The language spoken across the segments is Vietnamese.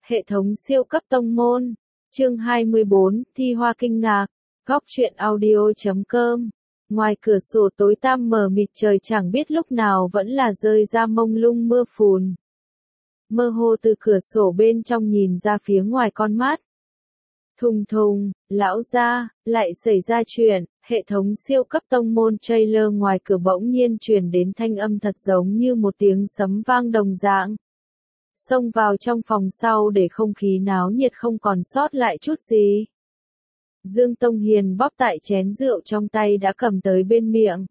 Hệ thống siêu cấp tông môn. Chương 24, Thi Hoa kinh ngạc. Góc truyện audio.com. Ngoài cửa sổ tối tăm mờ mịt, trời chẳng biết lúc nào vẫn là rơi ra mông lung mưa phùn. Mơ hồ từ cửa sổ bên trong nhìn ra phía ngoài con mắt. Thùng thùng, lão gia, lại xảy ra chuyện. Hệ thống siêu cấp tông môn trailer ngoài cửa bỗng nhiên truyền đến thanh âm thật giống như một tiếng sấm vang đồng dạng. Xông vào trong phòng sau để không khí náo nhiệt không còn sót lại chút gì. Dương Tông Hiền bóp tại chén rượu trong tay đã cầm tới bên miệng.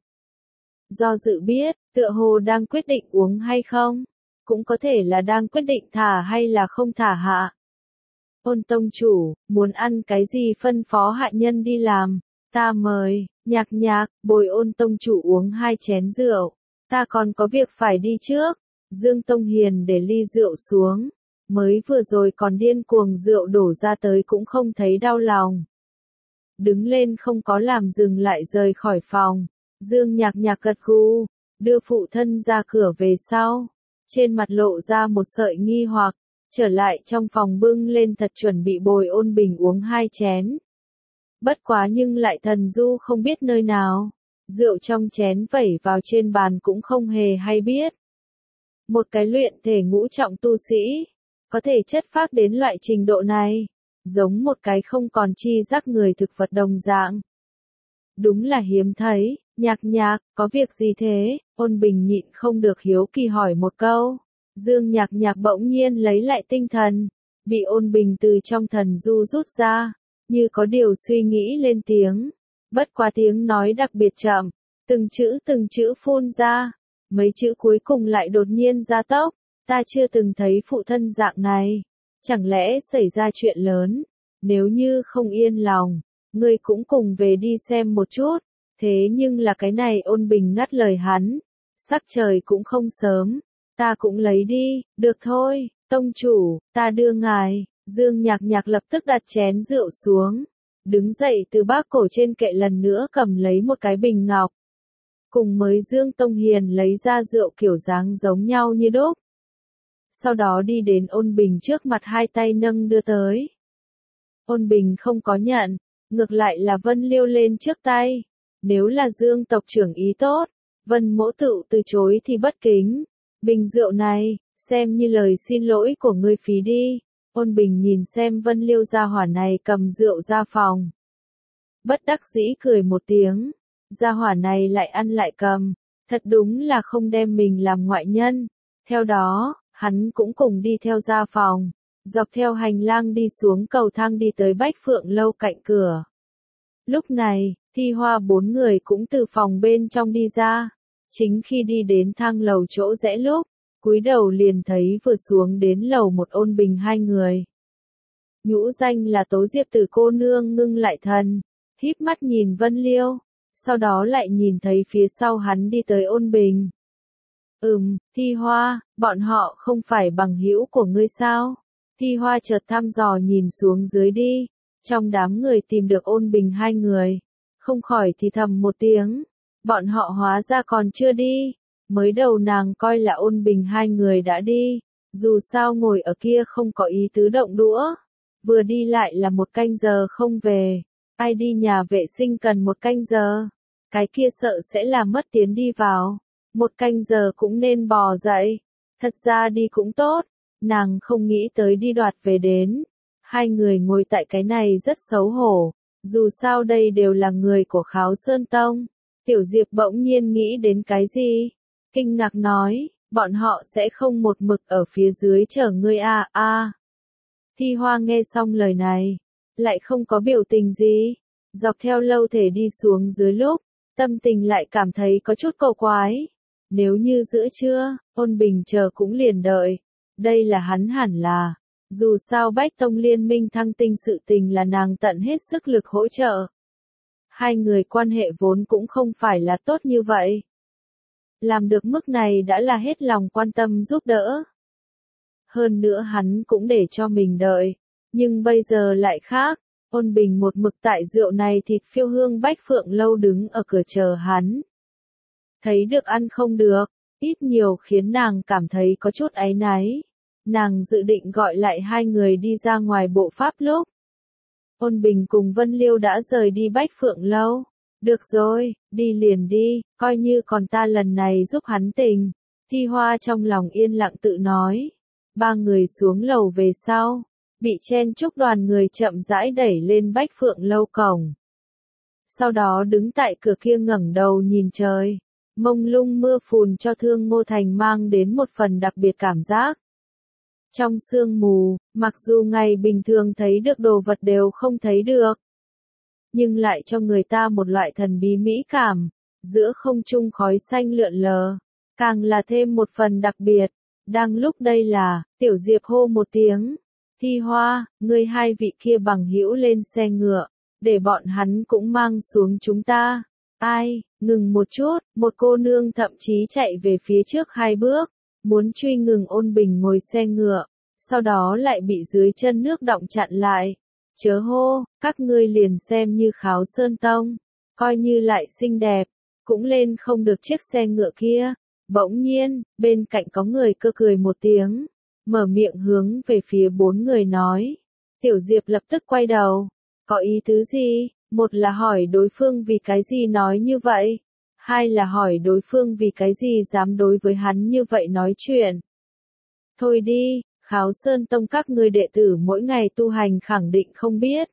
Do dự biết, tựa hồ đang quyết định uống hay không, cũng có thể là đang quyết định thả hay là không thả hạ. Ôn tông chủ, muốn ăn cái gì phân phó hạ nhân đi làm, ta mời. Nhạc, bồi ôn tông chủ uống 2 chén rượu, ta còn có việc phải đi trước. Dương Tông Hiền để ly rượu xuống, mới vừa rồi còn điên cuồng rượu đổ ra tới cũng không thấy đau lòng. Đứng lên không có làm dừng lại rời khỏi phòng, Dương Nhạc gật gù, đưa phụ thân ra cửa về sau, trên mặt lộ ra một sợi nghi hoặc, trở lại trong phòng bưng lên thật chuẩn bị bồi ôn bình uống 2 chén. Bất quá nhưng lại thần du không biết nơi nào, rượu trong chén vẩy vào trên bàn cũng không hề hay biết. Một cái luyện thể ngũ trọng tu sĩ, có thể chất phác đến loại trình độ này, giống một cái không còn chi giác người thực vật đồng dạng. Đúng là hiếm thấy. Nhạc, có việc gì thế? Ôn bình nhịn không được hiếu kỳ hỏi một câu. Dương Nhạc bỗng nhiên lấy lại tinh thần, bị ôn bình từ trong thần du rút ra, như có điều suy nghĩ lên tiếng. Bất quá tiếng nói đặc biệt chậm, từng chữ phun ra. Mấy chữ cuối cùng lại đột nhiên ra tốc, ta chưa từng thấy phụ thân dạng này, chẳng lẽ xảy ra chuyện lớn, nếu như không yên lòng, ngươi cũng cùng về đi xem một chút, thế nhưng là cái này ôn bình ngắt lời hắn, sắc trời cũng không sớm, ta cũng lấy đi, được thôi, tông chủ, ta đưa ngài. Dương Nhạc lập tức đặt chén rượu xuống, đứng dậy từ bác cổ trên kệ lần nữa cầm lấy một cái bình ngọc. Cùng mới Dương Tông Hiền lấy ra rượu kiểu dáng giống nhau như đúc. Sau đó đi đến ôn bình trước mặt, 2 tay nâng đưa tới. Ôn bình không có nhận, ngược lại là Vân Liêu lên trước tay. Nếu là Dương tộc trưởng ý tốt, Vân mỗ tự từ chối thì bất kính. Bình rượu này, xem như lời xin lỗi của ngươi phí đi. Ôn bình nhìn xem Vân Liêu gia hỏa này cầm rượu ra phòng. Bất đắc dĩ cười một tiếng. Gia hỏa này lại ăn lại cầm, thật đúng là không đem mình làm ngoại nhân. Theo đó, hắn cũng cùng đi theo ra phòng, dọc theo hành lang đi xuống cầu thang đi tới Bách Phượng lâu cạnh cửa. Lúc này, Thi Hoa 4 người cũng từ phòng bên trong đi ra, chính khi đi đến thang lầu chỗ rẽ lúc, cúi đầu liền thấy vừa xuống đến lầu một ôn bình 2 người. Nhũ danh là Tố Diệp Tử cô nương ngưng lại thần, híp mắt nhìn Vân Liêu. Sau đó lại nhìn thấy phía sau hắn đi tới ôn bình. Thi Hoa, bọn họ không phải bằng hữu của ngươi sao? Thi Hoa chợt thăm dò nhìn xuống dưới đi, trong đám người tìm được ôn bình 2 người, không khỏi thì thầm một tiếng, bọn họ hóa ra còn chưa đi, mới đầu nàng coi là ôn bình 2 người đã đi, dù sao ngồi ở kia không có ý tứ động đũa, vừa đi lại là 1 canh giờ không về. Ai đi nhà vệ sinh cần 1 canh giờ, cái kia sợ sẽ làm mất tiến đi vào, 1 canh giờ cũng nên bò dậy, thật ra đi cũng tốt, nàng không nghĩ tới đi đoạt về đến. 2 người ngồi tại cái này rất xấu hổ, dù sao đây đều là người của Kháo Sơn Tông. Tiểu Diệp bỗng nhiên nghĩ đến cái gì, kinh ngạc nói, bọn họ sẽ không một mực ở phía dưới chờ ngươi à. Thi Hoa nghe xong lời này, lại không có biểu tình gì. Dọc theo lâu thể đi xuống dưới lúc, tâm tình lại cảm thấy có chút cầu quái. Nếu như giữa trưa, ôn bình chờ cũng liền đợi. Đây là hắn hẳn là. Dù sao Bách Tông liên minh thăng tinh sự tình là nàng tận hết sức lực hỗ trợ. 2 người quan hệ vốn cũng không phải là tốt như vậy. Làm được mức này đã là hết lòng quan tâm giúp đỡ. Hơn nữa hắn cũng để cho mình đợi. Nhưng bây giờ lại khác. Ôn bình một mực tại rượu này thịt phiêu hương Bách Phượng lâu đứng ở cửa chờ hắn. Thấy được ăn không được, ít nhiều khiến nàng cảm thấy có chút áy náy. nàng dự định gọi lại hai người đi ra ngoài bộ pháp lúc. Ôn Bình cùng Vân Liêu đã rời đi Bách Phượng Lâu. Được rồi, đi liền đi, coi như còn ta lần này giúp hắn tình. Thi Hoa trong lòng yên lặng tự nói. Ba người xuống lầu về sau, bị chen chúc đoàn người chậm rãi đẩy lên Bách Phượng Lâu cổng. Sau đó đứng tại cửa kia ngẩng đầu nhìn trời. Mông lung mưa phùn cho Thương Ngô Thành mang đến một phần đặc biệt cảm giác. Trong sương mù, mặc dù ngày bình thường thấy được đồ vật đều không thấy được, nhưng lại cho người ta một loại thần bí mỹ cảm, giữa không trung khói xanh lượn lờ, càng là thêm một phần đặc biệt. Đang lúc đây là, Tiểu Diệp hô một tiếng, Thi Hoa, ngươi hai vị kia bằng hữu lên xe ngựa, để bọn hắn cũng mang xuống chúng ta. Ai, ngừng một chút, một cô nương thậm chí chạy về phía trước hai bước, muốn truy ngừng Ôn Bình ngồi xe ngựa, sau đó lại bị dưới chân nước đọng chặn lại. Chớ hô, các ngươi liền xem như Kháo Sơn Tông, coi như lại xinh đẹp, cũng lên không được chiếc xe ngựa kia. Bỗng nhiên, bên cạnh có người cơ cười một tiếng, mở miệng hướng về phía bốn người nói. Tiểu Diệp lập tức quay đầu, có ý tứ gì? Một là hỏi đối phương vì cái gì nói như vậy, hai là hỏi đối phương vì cái gì dám đối với hắn như vậy nói chuyện. Thôi đi, Kháo Sơn Tông các ngươi đệ tử mỗi ngày tu hành khẳng định không biết.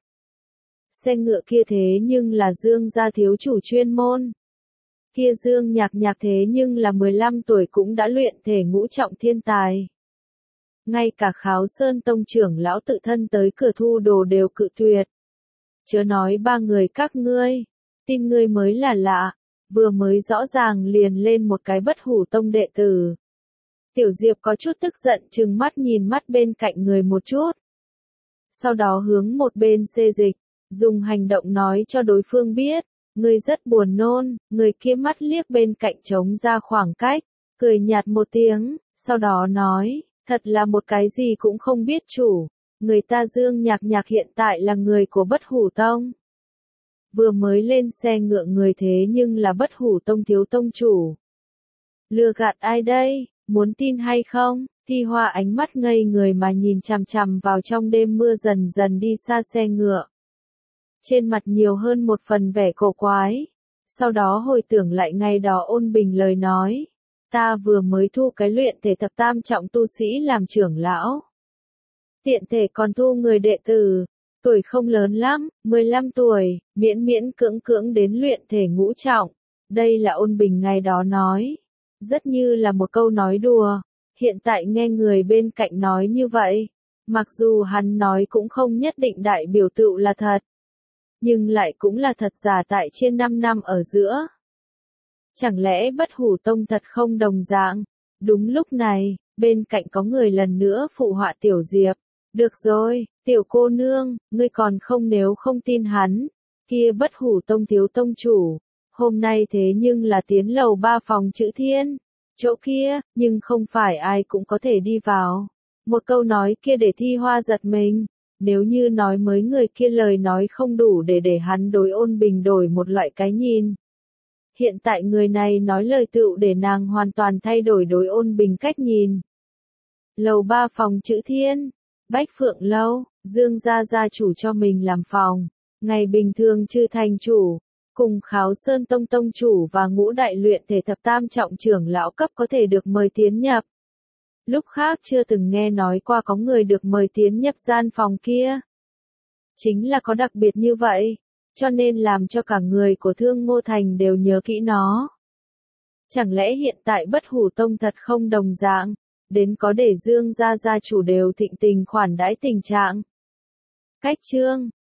Xe ngựa kia thế nhưng là Dương gia thiếu chủ chuyên môn. Kia Dương Nhạc Nhạc thế nhưng là 15 tuổi cũng đã luyện thể ngũ trọng thiên tài. Ngay cả Kháo Sơn Tông trưởng lão tự thân tới cửa thu đồ đều cự tuyệt. Chớ nói ba người các ngươi, tin ngươi mới là lạ, vừa mới rõ ràng liền lên một cái Bất Hủ Tông đệ tử. Tiểu Diệp có chút tức giận trừng mắt nhìn mắt bên cạnh người một chút. Sau đó hướng một bên xê dịch, dùng hành động nói cho đối phương biết, ngươi rất buồn nôn, người kia mắt liếc bên cạnh trống ra khoảng cách, cười nhạt một tiếng, sau đó nói, thật là một cái gì cũng không biết chủ. Người ta Dương Nhạc Nhạc hiện tại là người của Bất Hủ Tông. Vừa mới lên xe ngựa người thế nhưng là Bất Hủ Tông thiếu tông chủ. Lừa gạt ai đây, muốn tin hay không? Thi Hoa ánh mắt ngây người mà nhìn chằm chằm vào trong đêm mưa dần dần đi xa xe ngựa. Trên mặt nhiều hơn một phần vẻ cổ quái. Sau đó hồi tưởng lại ngày đó Ôn Bình lời nói. Ta vừa mới thu cái luyện thể thập tam trọng tu sĩ làm trưởng lão. Tiện thể còn thu người đệ tử, tuổi không lớn lắm, 15 tuổi, miễn miễn cưỡng cưỡng đến luyện thể ngũ trọng. Đây là Ôn Bình ngày đó nói. Rất như là một câu nói đùa, hiện tại nghe người bên cạnh nói như vậy. Mặc dù hắn nói cũng không nhất định đại biểu tựu là thật, nhưng lại cũng là thật giả tại trên 5 năm ở giữa. Chẳng lẽ Bất Hủ Tông thật không đồng dạng? Đúng lúc này, bên cạnh có người lần nữa phụ họa Tiểu Diệp. Được rồi, tiểu cô nương, ngươi còn không nếu không tin hắn. Kia Bất Hủ Tông thiếu tông chủ, hôm nay thế nhưng là tiến lầu 3 phòng chữ thiên. Chỗ kia, nhưng không phải ai cũng có thể đi vào. Một câu nói kia để Thi Hoa giật mình. Nếu như nói mới người kia lời nói không đủ để hắn đối Ôn Bình đổi một loại cái nhìn. Hiện tại người này nói lời tựu để nàng hoàn toàn thay đổi đối Ôn Bình cách nhìn. Lầu 3 phòng chữ thiên. Bách Phượng Lâu, Dương gia gia chủ cho mình làm phòng. Ngày bình thường Chư thành chủ, cùng Kháo Sơn Tông tông chủ và ngũ đại luyện thể thập tam trọng trưởng lão cấp có thể được mời tiến nhập. Lúc khác chưa từng nghe nói qua có người được mời tiến nhập gian phòng kia. Chính là có đặc biệt như vậy, cho nên làm cho cả người của Thương Ngô Thành đều nhớ kỹ nó. Chẳng lẽ hiện tại Bất Hủ Tông thật không đồng dạng? Đến có để Dương gia gia chủ đều thịnh tình khoản đãi tình trạng. Cách chương